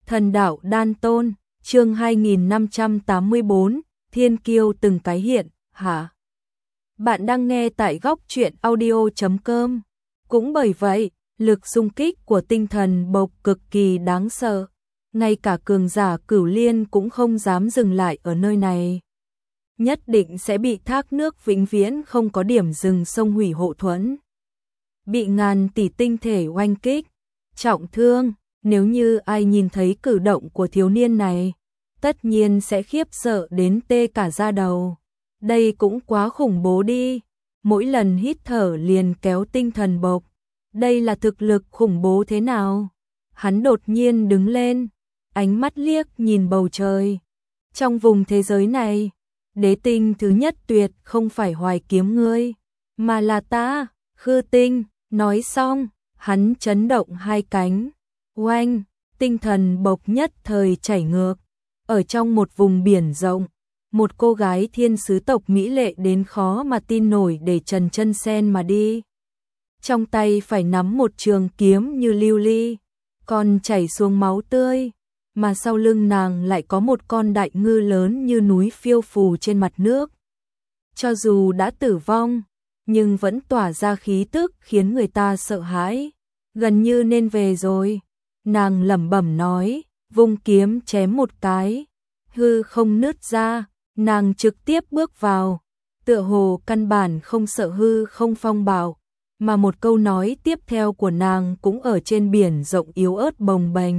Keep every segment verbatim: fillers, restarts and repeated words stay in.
Thần đạo đan tôn, chương hai nghìn năm trăm tám mươi bốn, thiên kiêu từng cái hiện, hả? Bạn đang nghe tại góc truyện audio chấm com. Cũng bởi vậy, lực xung kích của tinh thần bộc cực kỳ đáng sợ. Ngay cả cường giả Cửu Liên cũng không dám dừng lại ở nơi này. Nhất định sẽ bị thác nước vĩnh viễn không có điểm dừng sông hủy hộ thuẫn. Bị ngàn tỷ tinh thể oanh kích, trọng thương. Nếu như ai nhìn thấy cử động của thiếu niên này, tất nhiên sẽ khiếp sợ đến tê cả da đầu. Đây cũng quá khủng bố đi, mỗi lần hít thở liền kéo tinh thần bộc. Đây là thực lực khủng bố thế nào? Hắn đột nhiên đứng lên, ánh mắt liếc nhìn bầu trời. Trong vùng thế giới này, đế tinh thứ nhất tuyệt không phải Hoài Kiếm ngươi, mà là ta, Khư Tinh. Nói xong, hắn chấn động hai cánh. Oanh, tinh thần bộc nhất thời chảy ngược. Ở trong một vùng biển rộng, một cô gái thiên sứ tộc mỹ lệ đến khó mà tin nổi để trần chân sen mà đi. Trong tay phải nắm một trường kiếm như lưu ly, còn chảy xuống máu tươi, mà sau lưng nàng lại có một con đại ngư lớn như núi phiêu phù trên mặt nước. Cho dù đã tử vong, nhưng vẫn tỏa ra khí tức khiến người ta sợ hãi, gần như nên về rồi. Nàng lẩm bẩm nói, vung kiếm chém một cái, hư không nứt ra, nàng trực tiếp bước vào, tựa hồ căn bản không sợ hư không phong bạo, mà một câu nói tiếp theo của nàng cũng ở trên biển rộng yếu ớt bồng bềnh.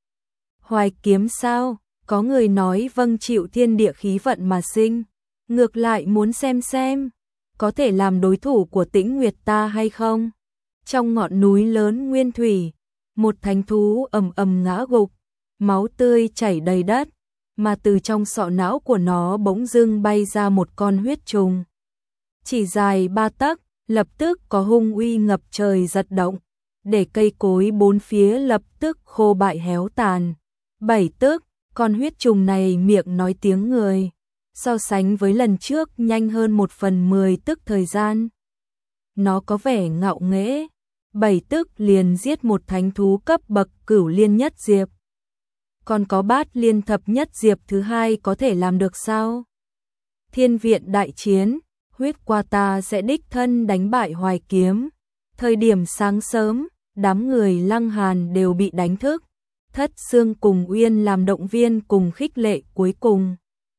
Hoài kiếm sao? Có người nói vâng chịu thiên địa khí vận mà sinh, ngược lại muốn xem xem, có thể làm đối thủ của Tĩnh Nguyệt ta hay không? Trong ngọn núi lớn nguyên thủy, một thánh thú ầm ầm ngã gục, máu tươi chảy đầy đất, mà từ trong sọ não của nó bỗng dưng bay ra một con huyết trùng. Chỉ dài ba tấc, lập tức có hung uy ngập trời giật động, để cây cối bốn phía lập tức khô bại héo tàn. Bảy tức, con huyết trùng này miệng nói tiếng người, so sánh với lần trước nhanh hơn một phần mười tức thời gian. Nó có vẻ ngạo nghễ. Bảy tức liền giết một thánh thú cấp bậc Cửu Liên nhất diệp. Còn có Bát Liên thập nhất diệp thứ hai có thể làm được sao? Thiên viện đại chiến, huyết qua ta sẽ đích thân đánh bại Hoài Kiếm. Thời điểm sáng sớm, đám người Lăng Hàn đều bị đánh thức. Thất Xương cùng Uyên làm động viên cùng khích lệ cuối cùng.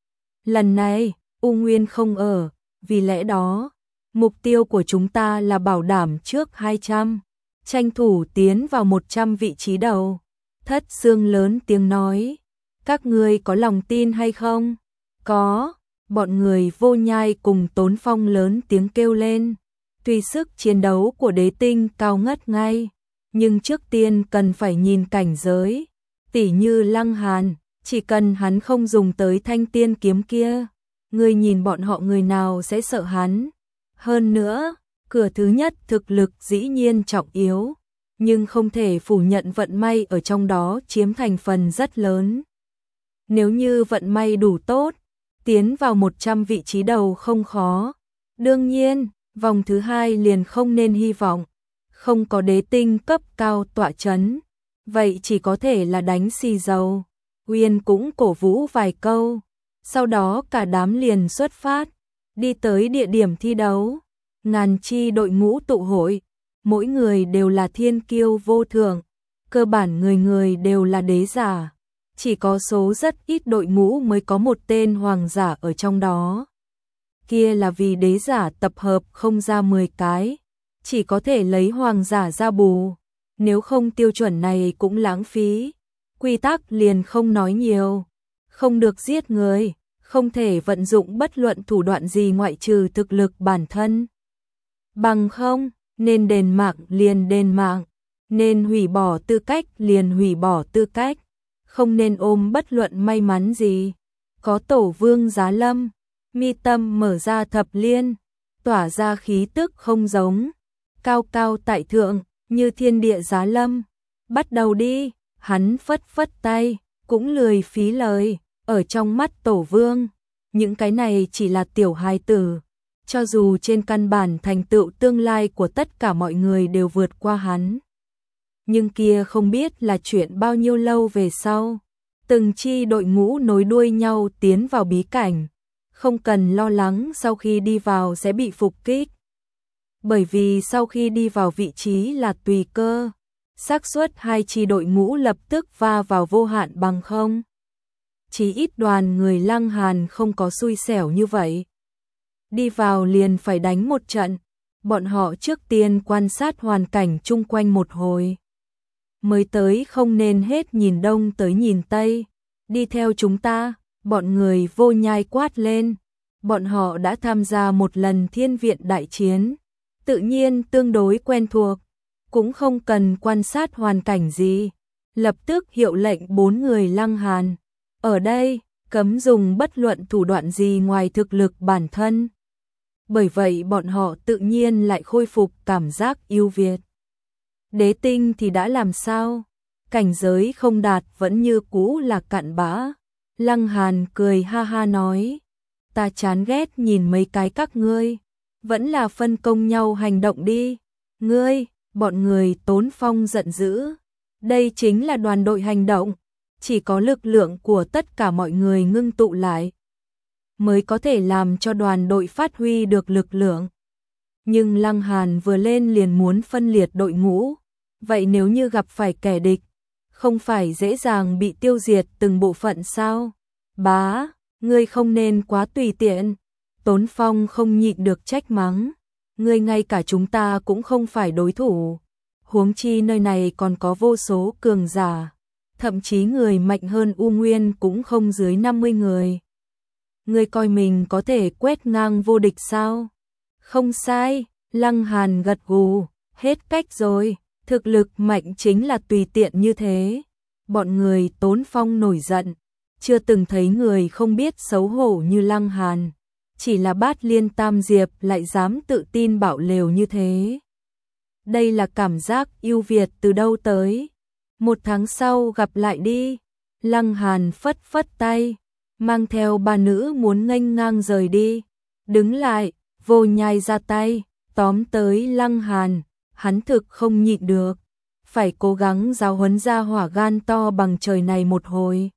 Lần này, U Nguyên không ở, vì lẽ đó, mục tiêu của chúng ta là bảo đảm trước hai trăm, tranh thủ tiến vào một trăm vị trí đầu. Thất Xương lớn tiếng nói, các ngươi có lòng tin hay không? Có, bọn người Vô Nhai cùng Tốn Phong lớn tiếng kêu lên. Tuy sức chiến đấu của đế tinh cao ngất ngay, nhưng trước tiên cần phải nhìn cảnh giới. Tỉ như Lăng Hàn, chỉ cần hắn không dùng tới thanh tiên kiếm kia, ngươi nhìn bọn họ người nào sẽ sợ hắn. Hơn nữa, cửa thứ nhất thực lực dĩ nhiên trọng yếu, nhưng không thể phủ nhận vận may ở trong đó chiếm thành phần rất lớn. Nếu như vận may đủ tốt, tiến vào một trăm vị trí đầu không khó. Đương nhiên, vòng thứ hai liền không nên hy vọng, không có đế tinh cấp cao tọa chấn, vậy chỉ có thể là đánh xì dầu. Uyên cũng cổ vũ vài câu, sau đó cả đám liền xuất phát, đi tới địa điểm thi đấu. Ngàn chi đội ngũ tụ hội, mỗi người đều là thiên kiêu vô thượng, cơ bản người người đều là đế giả, chỉ có số rất ít đội ngũ mới có một tên hoàng giả ở trong đó. Kia là vì đế giả tập hợp không ra mười cái, chỉ có thể lấy hoàng giả ra bù, nếu không tiêu chuẩn này cũng lãng phí. Quy tắc liền không nói nhiều, không được giết người, không thể vận dụng bất luận thủ đoạn gì ngoại trừ thực lực bản thân. Bằng không, nên đền mạng liền đền mạng, nên hủy bỏ tư cách liền hủy bỏ tư cách, không nên ôm bất luận may mắn gì. Có Tổ Vương Giá Lâm, mi tâm mở ra thập liên, tỏa ra khí tức không giống, cao cao tại thượng, như thiên địa Giá Lâm. Bắt đầu đi, hắn phất phất tay, cũng lười phí lời, ở trong mắt Tổ Vương, những cái này chỉ là tiểu hài tử. Cho dù trên căn bản thành tựu tương lai của tất cả mọi người đều vượt qua hắn, Nhưng kia không biết là chuyện bao nhiêu lâu về sau. Từng chi đội ngũ nối đuôi nhau tiến vào bí cảnh, không cần lo lắng sau khi đi vào sẽ bị phục kích. Bởi vì sau khi đi vào vị trí là tùy cơ, xác suất hai chi đội ngũ lập tức va vào vô hạn bằng không. Chỉ ít đoàn người Lăng Hàn không có xui xẻo như vậy. Đi vào liền phải đánh một trận, bọn họ trước tiên quan sát hoàn cảnh chung quanh một hồi. Mới tới không nên hết nhìn đông tới nhìn tây, đi theo chúng ta, bọn người Vô Nhai quát lên. Bọn họ đã tham gia một lần thiên viện đại chiến, tự nhiên tương đối quen thuộc, cũng không cần quan sát hoàn cảnh gì. Lập tức hiệu lệnh bốn người Lăng Hàn, ở đây, cấm dùng bất luận thủ đoạn gì ngoài thực lực bản thân. Bởi vậy bọn họ tự nhiên lại khôi phục cảm giác ưu việt. Đế tinh thì đã làm sao? Cảnh giới không đạt vẫn như cũ là cặn bã. Lăng Hàn cười ha ha nói, ta chán ghét nhìn mấy cái các ngươi, vẫn là phân công nhau hành động đi. Ngươi, bọn người Tốn Phong giận dữ, đây chính là đoàn đội hành động, chỉ có lực lượng của tất cả mọi người ngưng tụ lại mới có thể làm cho đoàn đội phát huy được lực lượng. Nhưng Lăng Hàn vừa lên liền muốn phân liệt đội ngũ, vậy nếu như gặp phải kẻ địch, không phải dễ dàng bị tiêu diệt từng bộ phận sao? Bá, ngươi không nên quá tùy tiện. Tốn Phong không nhịn được trách mắng, ngươi ngay cả chúng ta cũng không phải đối thủ, huống chi nơi này còn có vô số cường giả, thậm chí người mạnh hơn U Nguyên cũng không dưới năm mươi người. Ngươi coi mình có thể quét ngang vô địch sao? Không sai, Lăng Hàn gật gù, hết cách rồi, thực lực mạnh chính là tùy tiện như thế. Bọn người Tốn Phong nổi giận, chưa từng thấy người không biết xấu hổ như Lăng Hàn, chỉ là Bát Liên Tam Diệp lại dám tự tin bạo lều như thế. Đây là cảm giác ưu việt từ đâu tới? Một tháng sau gặp lại đi. Lăng Hàn phất phất tay, mang theo ba nữ muốn nghênh ngang rời đi. Đứng lại, Vô Nhai ra tay, tóm tới Lăng Hàn, hắn thực không nhịn được, phải cố gắng giáo huấn ra hỏa gan to bằng trời này một hồi.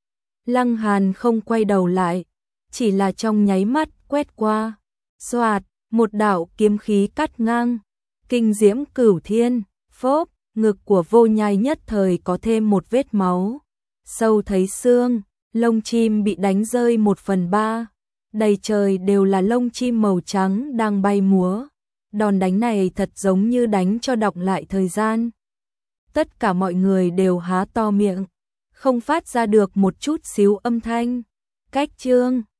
Lăng Hàn không quay đầu lại, chỉ là trong nháy mắt quét qua, xoạt, một đạo kiếm khí cắt ngang, kinh diễm cửu thiên, phốp, ngực của Vô Nhai nhất thời có thêm một vết máu, sâu thấy xương, lông chim bị đánh rơi một phần ba, đầy trời đều là lông chim màu trắng đang bay múa. Đòn đánh này thật giống như đánh cho đọng lại thời gian. Tất cả mọi người đều há to miệng, không phát ra được một chút xíu âm thanh. Cách chương